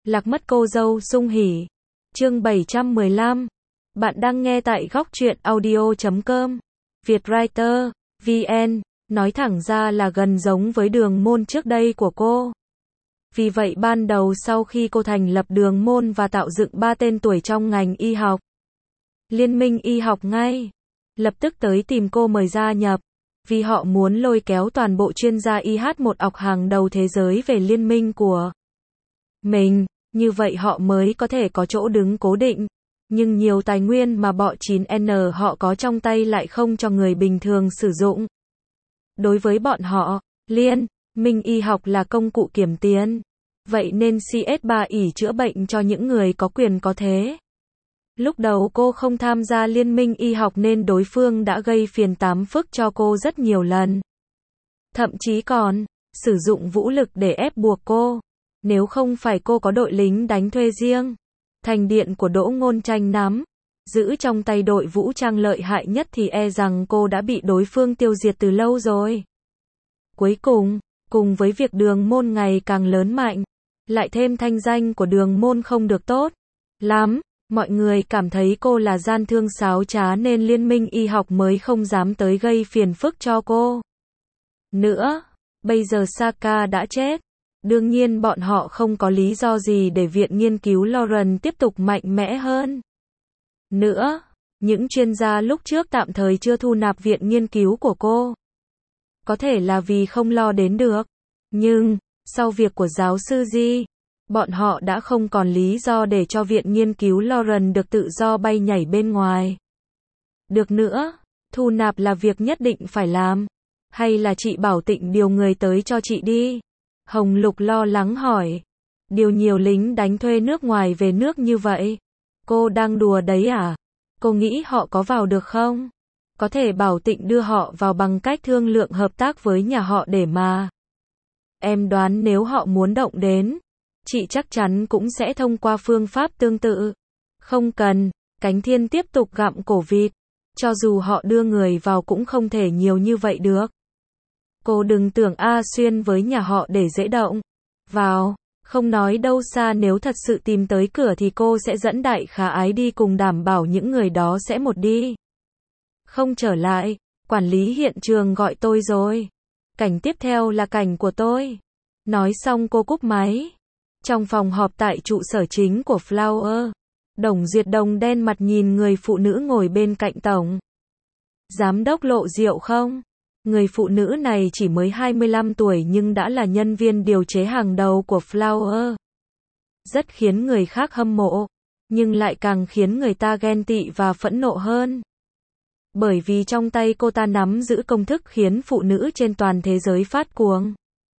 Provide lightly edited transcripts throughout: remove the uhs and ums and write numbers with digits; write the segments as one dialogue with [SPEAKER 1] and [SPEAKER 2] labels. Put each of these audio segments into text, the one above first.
[SPEAKER 1] Lạc mất cô dâu sung hỉ. Chương 715. Bạn đang nghe tại góc truyện audio.com. Vietwriter, VN, nói thẳng ra là gần giống với đường môn trước đây của cô. Vì vậy ban đầu sau khi cô thành lập đường môn và tạo dựng 3 tên tuổi trong ngành y học, Liên minh y học ngay lập tức tới tìm cô mời gia nhập, vì họ muốn lôi kéo toàn bộ chuyên gia IH1 học hàng đầu thế giới về liên minh của mình, như vậy họ mới có thể có chỗ đứng cố định. Nhưng nhiều tài nguyên mà bọ 9N họ có trong tay lại không cho người bình thường sử dụng. Đối với bọn họ, liên minh y học là công cụ kiếm tiền. Vậy nên CS3 ỷ chữa bệnh cho những người có quyền có thế. Lúc đầu cô không tham gia liên minh y học nên đối phương đã gây phiền tám phức cho cô rất nhiều lần. Thậm chí còn sử dụng vũ lực để ép buộc cô. Nếu không phải cô có đội lính đánh thuê riêng, thành điện của Đỗ Ngôn Tranh nắm giữ trong tay đội vũ trang lợi hại nhất thì e rằng cô đã bị đối phương tiêu diệt từ lâu rồi. Cuối cùng với việc đường môn ngày càng lớn mạnh, lại thêm thanh danh của đường môn không được tốt lắm, mọi người cảm thấy cô là gian thương xáo trá nên liên minh y học mới không dám tới gây phiền phức cho cô nữa. Bây giờ Saka đã chết, đương nhiên bọn họ không có lý do gì để viện nghiên cứu Lauren tiếp tục mạnh mẽ hơn nữa. Những chuyên gia lúc trước tạm thời chưa thu nạp viện nghiên cứu của cô, có thể là vì không lo đến được. Nhưng sau việc của giáo sư Ji, bọn họ đã không còn lý do để cho viện nghiên cứu Lauren được tự do bay nhảy bên ngoài được nữa. Thu nạp là việc nhất định phải làm, hay là chị bảo Tịnh điều người tới cho chị đi? Hồng Lục lo lắng hỏi. Điều nhiều lính đánh thuê nước ngoài về nước như vậy? Cô đang đùa đấy à? Cô nghĩ họ có vào được không? Có thể bảo Tịnh đưa họ vào bằng cách thương lượng hợp tác với nhà họ để mà. Em đoán nếu họ muốn động đến, chị chắc chắn cũng sẽ thông qua phương pháp tương tự. Không cần, Cánh Thiên tiếp tục gặm cổ vịt. Cho dù họ đưa người vào cũng không thể nhiều như vậy được. Cô đừng tưởng A Xuyên với nhà họ để dễ động vào, không nói đâu xa, nếu thật sự tìm tới cửa thì cô sẽ dẫn Đại Khả Ái đi cùng, đảm bảo những người đó sẽ một đi không trở lại. Quản lý hiện trường gọi tôi rồi. Cảnh tiếp theo là cảnh của tôi. Nói xong cô cúp máy. Trong phòng họp tại trụ sở chính của Flower, Đồng Duyệt Đồng đen mặt nhìn người phụ nữ ngồi bên cạnh tổng giám đốc Lộ Diệu không. Người phụ nữ này chỉ mới 25 tuổi nhưng đã là nhân viên điều chế hàng đầu của Flower. Rất khiến người khác hâm mộ, nhưng lại càng khiến người ta ghen tị và phẫn nộ hơn. Bởi vì trong tay cô ta nắm giữ công thức khiến phụ nữ trên toàn thế giới phát cuồng.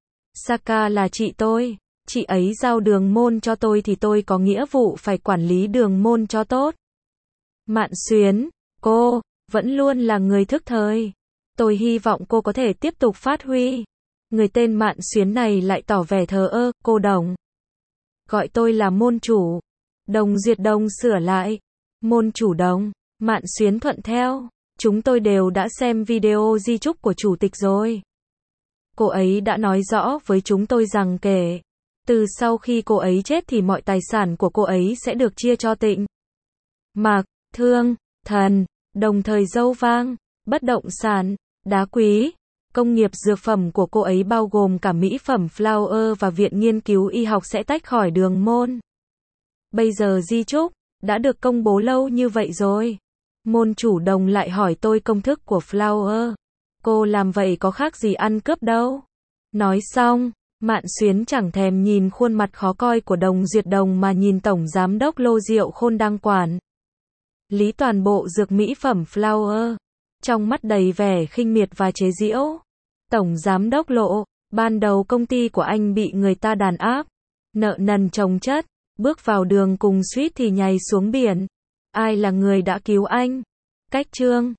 [SPEAKER 1] Saka là chị tôi, chị ấy giao đường môn cho tôi thì tôi có nghĩa vụ phải quản lý đường môn cho tốt. Mạn Xuyến, cô vẫn luôn là người thức thời. Tôi hy vọng cô có thể tiếp tục phát huy. Người tên Mạn Xuyến này lại tỏ vẻ thờ ơ. Cô Đồng, gọi tôi là môn chủ. Đồng Duyệt Đồng sửa lại. Môn chủ Đồng. Mạn Xuyến thuận theo. Chúng tôi đều đã xem video di chúc của chủ tịch rồi. Cô ấy đã nói rõ với chúng tôi rằng kể từ sau khi cô ấy chết thì mọi tài sản của cô ấy sẽ được chia cho Tịnh, Mạc, Thương, Thần, đồng thời dâu vang, bất động sản, đá quý, công nghiệp dược phẩm của cô ấy bao gồm cả mỹ phẩm Flower và viện nghiên cứu y học sẽ tách khỏi đường môn. Bây giờ di chúc đã được công bố lâu như vậy rồi. Môn chủ Đồng lại hỏi tôi công thức của Flower. Cô làm vậy có khác gì ăn cướp đâu. Nói xong, Mạn Xuyến chẳng thèm nhìn khuôn mặt khó coi của Đồng Duyệt Đồng mà nhìn tổng giám đốc Lô Diệu Khôn đang quản lý toàn bộ dược mỹ phẩm Flower, trong mắt đầy vẻ khinh miệt và chế giễu. Tổng giám đốc Lộ, ban đầu công ty của anh bị người ta đàn áp, nợ nần chồng chất, bước vào đường cùng suýt thì nhảy xuống biển. Ai là người đã cứu anh? Cách Trương